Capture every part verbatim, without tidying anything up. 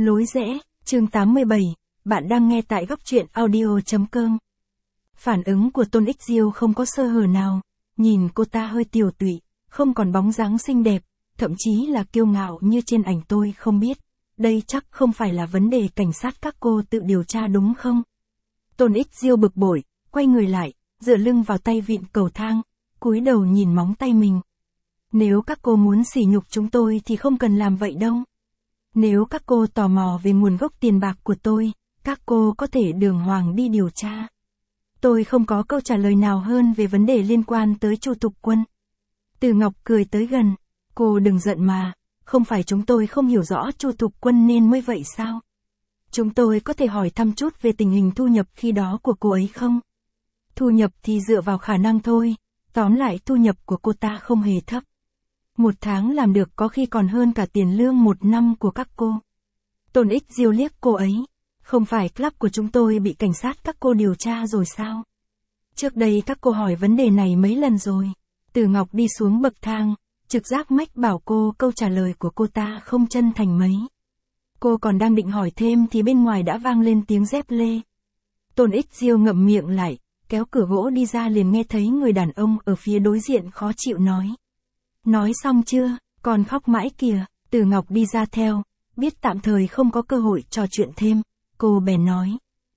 Lối rẽ, chương tám mươi bảy, bạn đang nghe tại góc truyện audio chấm com. Phản ứng của Tôn Ích Diêu không có sơ hở nào, nhìn cô ta hơi tiều tụy, không còn bóng dáng xinh đẹp, thậm chí là kiêu ngạo như trên ảnh. Tôi không biết, đây chắc không phải là vấn đề cảnh sát các cô tự điều tra đúng không? Tôn Ích Diêu bực bội, quay người lại, dựa lưng vào tay vịn cầu thang, cúi đầu nhìn móng tay mình. Nếu các cô muốn sỉ nhục chúng tôi thì không cần làm vậy đâu. Nếu các cô tò mò về nguồn gốc tiền bạc của tôi, các cô có thể đường hoàng đi điều tra. Tôi không có câu trả lời nào hơn về vấn đề liên quan tới Chu Thục Quân. Từ Ngọc cười tới gần, cô đừng giận mà, không phải chúng tôi không hiểu rõ Chu Thục Quân nên mới vậy sao? Chúng tôi có thể hỏi thăm chút về tình hình thu nhập khi đó của cô ấy không? Thu nhập thì dựa vào khả năng thôi, tóm lại thu nhập của cô ta không hề thấp. Một tháng làm được có khi còn hơn cả tiền lương một năm của các cô. Tôn Ích Diêu liếc cô ấy. Không phải club của chúng tôi bị cảnh sát các cô điều tra rồi sao? Trước đây các cô hỏi vấn đề này mấy lần rồi. Từ Ngọc đi xuống bậc thang, trực giác mách bảo cô câu trả lời của cô ta không chân thành mấy. Cô còn đang định hỏi thêm thì bên ngoài đã vang lên tiếng dép lê. Tôn Ích Diêu ngậm miệng lại, kéo cửa gỗ đi ra liền nghe thấy người đàn ông ở phía đối diện khó chịu nói. Nói xong chưa, còn khóc mãi kìa. Từ Ngọc đi ra theo, biết tạm thời không có cơ hội trò chuyện thêm, cô bèn nói.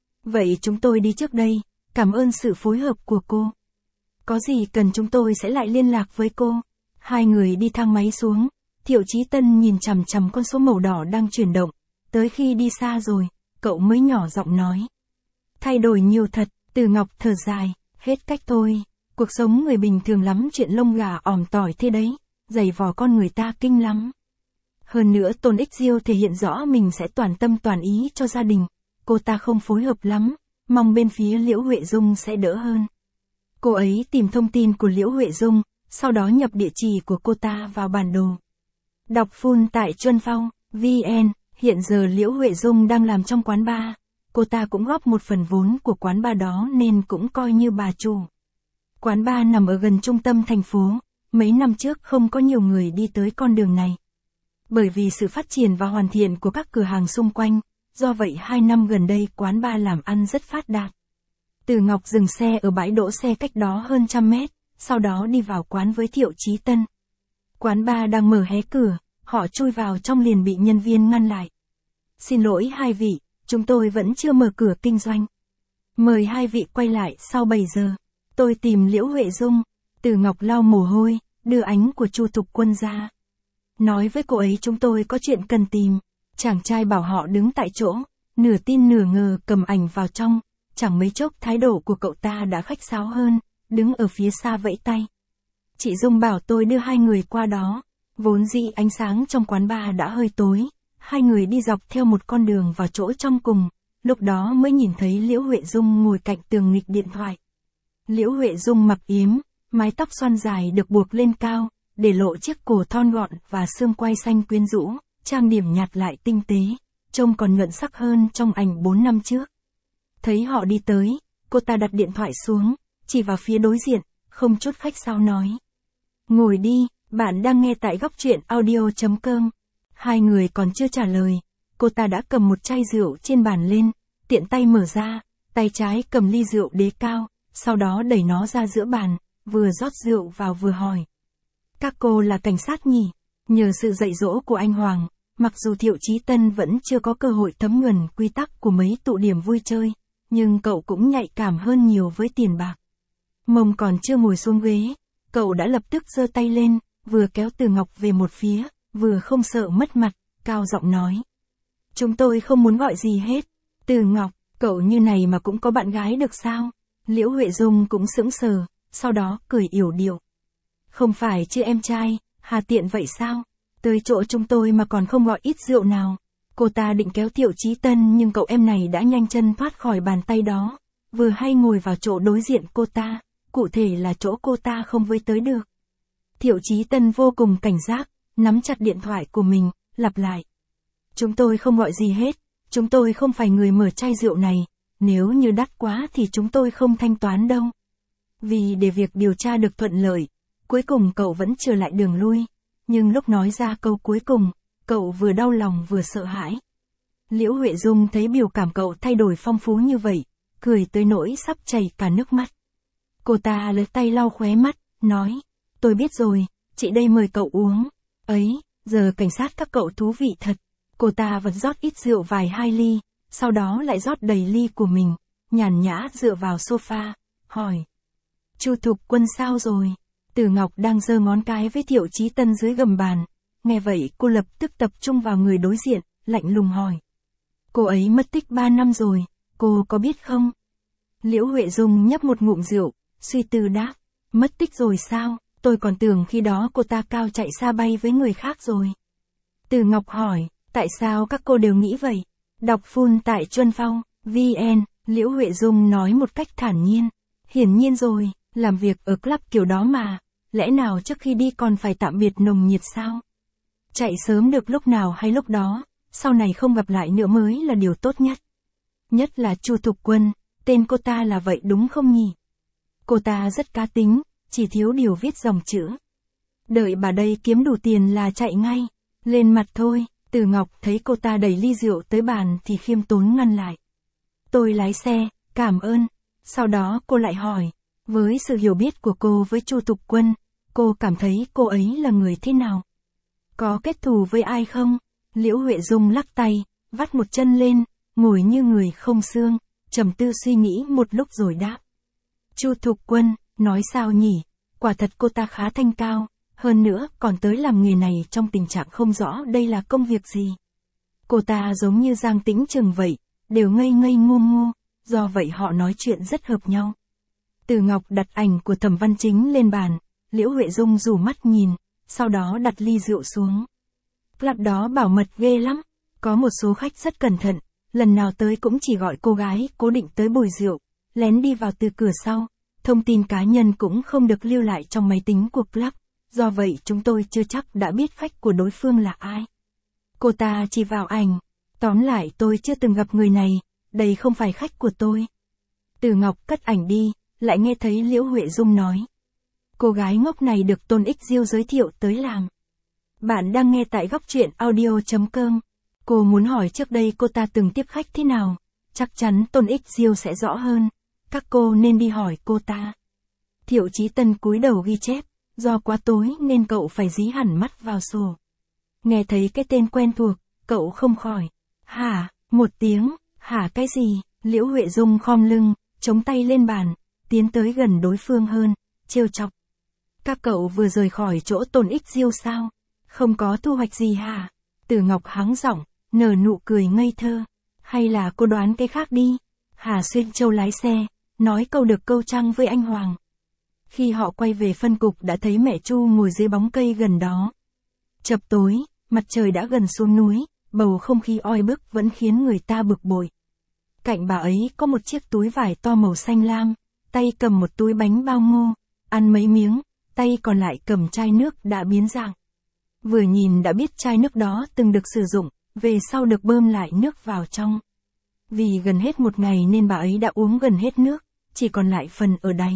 Vậy chúng tôi đi trước đây, cảm ơn sự phối hợp của cô. Có gì cần chúng tôi sẽ lại liên lạc với cô. Hai người đi thang máy xuống, Thiệu Chí Tân nhìn chằm chằm con số màu đỏ đang chuyển động, tới khi đi xa rồi, cậu mới nhỏ giọng nói. Thay đổi nhiều thật. Từ Ngọc thở dài, hết cách thôi. Cuộc sống người bình thường lắm chuyện lông gà òm tỏi thế đấy, giày vò con người ta kinh lắm. Hơn nữa Tôn Ích Diêu thể hiện rõ mình sẽ toàn tâm toàn ý cho gia đình, cô ta không phối hợp lắm, mong bên phía Liễu Huệ Dung sẽ đỡ hơn. Cô ấy tìm thông tin của Liễu Huệ Dung, sau đó nhập địa chỉ của cô ta vào bản đồ. Đọc full tại Chuân Phong, vê en, hiện giờ Liễu Huệ Dung đang làm trong quán bar, cô ta cũng góp một phần vốn của quán bar đó nên cũng coi như bà chủ. Quán bar nằm ở gần trung tâm thành phố, mấy năm trước không có nhiều người đi tới con đường này. Bởi vì sự phát triển và hoàn thiện của các cửa hàng xung quanh, do vậy hai năm gần đây quán bar làm ăn rất phát đạt. Từ Ngọc dừng xe ở bãi đỗ xe cách đó hơn trăm mét, sau đó đi vào quán với Thiệu Chí Tân. Quán bar đang mở hé cửa, họ chui vào trong liền bị nhân viên ngăn lại. Xin lỗi hai vị, chúng tôi vẫn chưa mở cửa kinh doanh. Mời hai vị quay lại sau bảy giờ. Tôi tìm Liễu Huệ Dung. Từ Ngọc lau mồ hôi, đưa ánh của Chu Thục Quân ra. Nói với cô ấy chúng tôi có chuyện cần tìm. Chàng trai bảo họ đứng tại chỗ, nửa tin nửa ngờ cầm ảnh vào trong. Chẳng mấy chốc thái độ của cậu ta đã khách sáo hơn, đứng ở phía xa vẫy tay. Chị Dung bảo tôi đưa hai người qua đó. Vốn dĩ ánh sáng trong quán bar đã hơi tối. Hai người đi dọc theo một con đường vào chỗ trong cùng. Lúc đó mới nhìn thấy Liễu Huệ Dung ngồi cạnh tường nghịch điện thoại. Liễu Huệ Dung mặc yếm, mái tóc xoăn dài được buộc lên cao, để lộ chiếc cổ thon gọn và xương quai xanh quyến rũ, trang điểm nhạt lại tinh tế, trông còn nhuận sắc hơn trong ảnh bốn năm trước. Thấy họ đi tới, cô ta đặt điện thoại xuống, chỉ vào phía đối diện, không chút khách sáo nói. Ngồi đi, bạn đang nghe tại góc truyện audio chấm com. Hai người còn chưa trả lời, cô ta đã cầm một chai rượu trên bàn lên, tiện tay mở ra, tay trái cầm ly rượu đế cao. Sau đó đẩy nó ra giữa bàn, vừa rót rượu vào vừa hỏi. Các cô là cảnh sát nhỉ? Nhờ sự dạy dỗ của anh Hoàng, mặc dù Thiệu Chí Tân vẫn chưa có cơ hội thấm nhuần quy tắc của mấy tụ điểm vui chơi, nhưng cậu cũng nhạy cảm hơn nhiều với tiền bạc. Mông còn chưa ngồi xuống ghế, cậu đã lập tức giơ tay lên, vừa kéo Từ Ngọc về một phía, vừa không sợ mất mặt, cao giọng nói. Chúng tôi không muốn gọi gì hết. Từ Ngọc, cậu như này mà cũng có bạn gái được sao? Liễu Huệ Dung cũng sững sờ, sau đó cười yểu điệu. Không phải chứ em trai, hà tiện vậy sao? Tới chỗ chúng tôi mà còn không gọi ít rượu nào. Cô ta định kéo Thiệu Chí Tân nhưng cậu em này đã nhanh chân thoát khỏi bàn tay đó, vừa hay ngồi vào chỗ đối diện cô ta, cụ thể là chỗ cô ta không với tới được. Thiệu Chí Tân vô cùng cảnh giác, nắm chặt điện thoại của mình, lặp lại. Chúng tôi không gọi gì hết, chúng tôi không phải người mở chai rượu này. Nếu như đắt quá thì chúng tôi không thanh toán đâu. Vì để việc điều tra được thuận lợi, cuối cùng cậu vẫn trở lại đường lui. Nhưng lúc nói ra câu cuối cùng, cậu vừa đau lòng vừa sợ hãi. Liễu Huệ Dung thấy biểu cảm cậu thay đổi phong phú như vậy, cười tới nỗi sắp chảy cả nước mắt. Cô ta lấy tay lau khóe mắt, nói, tôi biết rồi, chị đây mời cậu uống. Ấy, giờ cảnh sát các cậu thú vị thật. Cô ta vẫn rót ít rượu vài hai ly, sau đó lại rót đầy ly của mình, nhàn nhã dựa vào sofa, hỏi. Chu Thục Quân sao rồi? Từ Ngọc đang giơ ngón cái với Thiệu Chí Tân dưới gầm bàn. Nghe vậy cô lập tức tập trung vào người đối diện, lạnh lùng hỏi. Cô ấy mất tích ba năm rồi, cô có biết không? Liễu Huệ Dung nhấp một ngụm rượu, suy tư đáp. Mất tích rồi sao? Tôi còn tưởng khi đó cô ta cao chạy xa bay với người khác rồi. Từ Ngọc hỏi, tại sao các cô đều nghĩ vậy? Đọc full tại Chuân Phong, vê en, Liễu Huệ Dung nói một cách thản nhiên. Hiển nhiên rồi, làm việc ở club kiểu đó mà, lẽ nào trước khi đi còn phải tạm biệt nồng nhiệt sao? Chạy sớm được lúc nào hay lúc đó, sau này không gặp lại nữa mới là điều tốt nhất. Nhất là Chu Thục Quân, tên cô ta là vậy đúng không nhỉ? Cô ta rất cá tính, chỉ thiếu điều viết dòng chữ. Đợi bà đây kiếm đủ tiền là chạy ngay, lên mặt thôi. Từ Ngọc thấy cô ta đẩy ly rượu tới bàn thì khiêm tốn ngăn lại. Tôi lái xe, cảm ơn. Sau đó cô lại hỏi, với sự hiểu biết của cô với Chu Thục Quân, cô cảm thấy cô ấy là người thế nào? Có kết thù với ai không? Liễu Huệ Dung lắc tay, vắt một chân lên, ngồi như người không xương, trầm tư suy nghĩ một lúc rồi đáp. Chu Thục Quân, nói sao nhỉ? Quả thật cô ta khá thanh cao, hơn nữa còn tới làm nghề này trong tình trạng không rõ đây là công việc gì. Cô ta giống như Giang Tĩnh Trừng vậy, đều ngây ngây ngu ngu, do vậy họ nói chuyện rất hợp nhau. Từ Ngọc đặt ảnh của Thẩm Văn Chính lên bàn, Liễu Huệ Dung rủ mắt nhìn, sau đó đặt ly rượu xuống. Club đó bảo mật ghê lắm, có một số khách rất cẩn thận, lần nào tới cũng chỉ gọi cô gái cố định tới bồi rượu, lén đi vào từ cửa sau, thông tin cá nhân cũng không được lưu lại trong máy tính của club, do vậy chúng tôi chưa chắc đã biết khách của đối phương là ai. Cô ta chỉ vào ảnh, tóm lại tôi chưa từng gặp người này, đây không phải khách của tôi. Từ Ngọc cất ảnh đi, lại nghe thấy Liễu Huệ Dung nói. Cô gái ngốc này được Tôn Ích Diêu giới thiệu tới làm. Bạn đang nghe tại góc truyện audio chấm com. Cô muốn hỏi trước đây cô ta từng tiếp khách thế nào, chắc chắn Tôn Ích Diêu sẽ rõ hơn. Các cô nên đi hỏi cô ta. Thiệu Chí Tân cúi đầu ghi chép, do quá tối nên cậu phải dí hẳn mắt vào sổ. Nghe thấy cái tên quen thuộc, cậu không khỏi. Hả, một tiếng, hả cái gì? Liễu Huệ Dung khom lưng, chống tay lên bàn, tiến tới gần đối phương hơn, trêu chọc. Các cậu vừa rời khỏi chỗ Tôn Ích Diêu sao? Không có thu hoạch gì hả? Từ Ngọc hắng giọng, nở nụ cười ngây thơ. Hay là cô đoán cái khác đi? Hà Xuyên Châu lái xe, nói câu được câu trăng với anh Hoàng. Khi họ quay về phân cục đã thấy mẹ Chu ngồi dưới bóng cây gần đó. Chập tối, mặt trời đã gần xuống núi, bầu không khí oi bức vẫn khiến người ta bực bội. Cạnh bà ấy có một chiếc túi vải to màu xanh lam, tay cầm một túi bánh bao ngô, ăn mấy miếng, tay còn lại cầm chai nước đã biến dạng. Vừa nhìn đã biết chai nước đó từng được sử dụng, về sau được bơm lại nước vào trong. Vì gần hết một ngày nên bà ấy đã uống gần hết nước, chỉ còn lại phần ở đáy.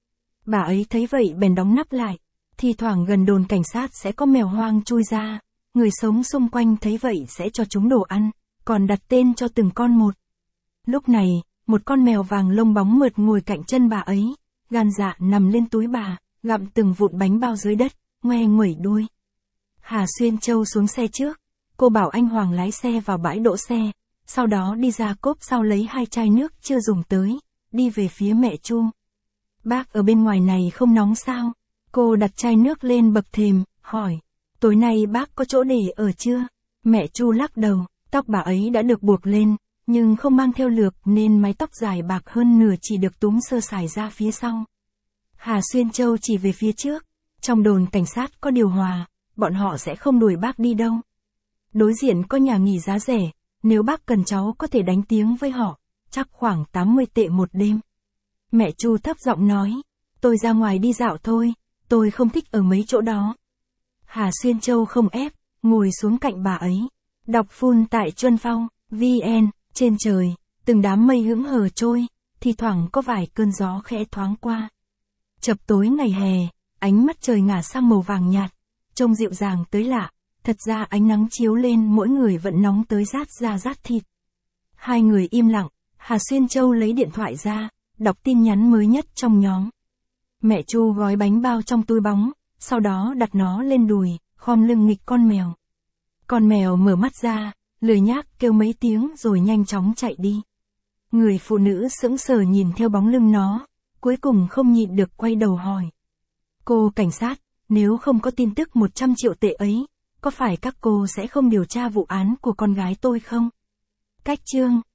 Bà ấy thấy vậy bèn đóng nắp lại, thi thoảng gần đồn cảnh sát sẽ có mèo hoang chui ra, người sống xung quanh thấy vậy sẽ cho chúng đồ ăn, còn đặt tên cho từng con một. Lúc này, một con mèo vàng lông bóng mượt ngồi cạnh chân bà ấy, gan dạ nằm lên túi bà, gặm từng vụn bánh bao dưới đất, ngoe nguẩy đuôi. Hà Xuyên Châu xuống xe trước, cô bảo anh Hoàng lái xe vào bãi đỗ xe, sau đó đi ra cốp sau lấy hai chai nước chưa dùng tới, đi về phía mẹ Chu. Bác ở bên ngoài này không nóng sao? Cô đặt chai nước lên bậc thềm, hỏi, tối nay bác có chỗ để ở chưa? Mẹ Chu lắc đầu, tóc bà ấy đã được buộc lên, nhưng không mang theo lược nên mái tóc dài bạc hơn nửa chỉ được túm sơ sài ra phía sau. Hà Xuyên Châu chỉ về phía trước, trong đồn cảnh sát có điều hòa, bọn họ sẽ không đuổi bác đi đâu. Đối diện có nhà nghỉ giá rẻ, nếu bác cần cháu có thể đánh tiếng với họ, chắc khoảng tám mươi tệ một đêm. Mẹ Chu thấp giọng nói, tôi ra ngoài đi dạo thôi, tôi không thích ở mấy chỗ đó. Hà Xuyên Châu không ép, ngồi xuống cạnh bà ấy. Đọc full tại Chuân Phong, vê en, trên trời, từng đám mây hững hờ trôi, thì thoảng có vài cơn gió khẽ thoáng qua. Chập tối ngày hè, ánh mắt trời ngả sang màu vàng nhạt, trông dịu dàng tới lạ, Thật ra ánh nắng chiếu lên mỗi người vẫn nóng tới rát da rát thịt. Hai người im lặng, Hà Xuyên Châu lấy điện thoại ra, đọc tin nhắn mới nhất trong nhóm. Mẹ Chu gói bánh bao trong túi bóng, sau đó đặt nó lên đùi, khom lưng nghịch con mèo. Con mèo mở mắt ra, lười nhác kêu mấy tiếng rồi nhanh chóng chạy đi. Người phụ nữ sững sờ nhìn theo bóng lưng nó, cuối cùng không nhịn được quay đầu hỏi. Cô cảnh sát, nếu không có tin tức một trăm triệu tệ ấy, có phải các cô sẽ không điều tra vụ án của con gái tôi không? Cách chương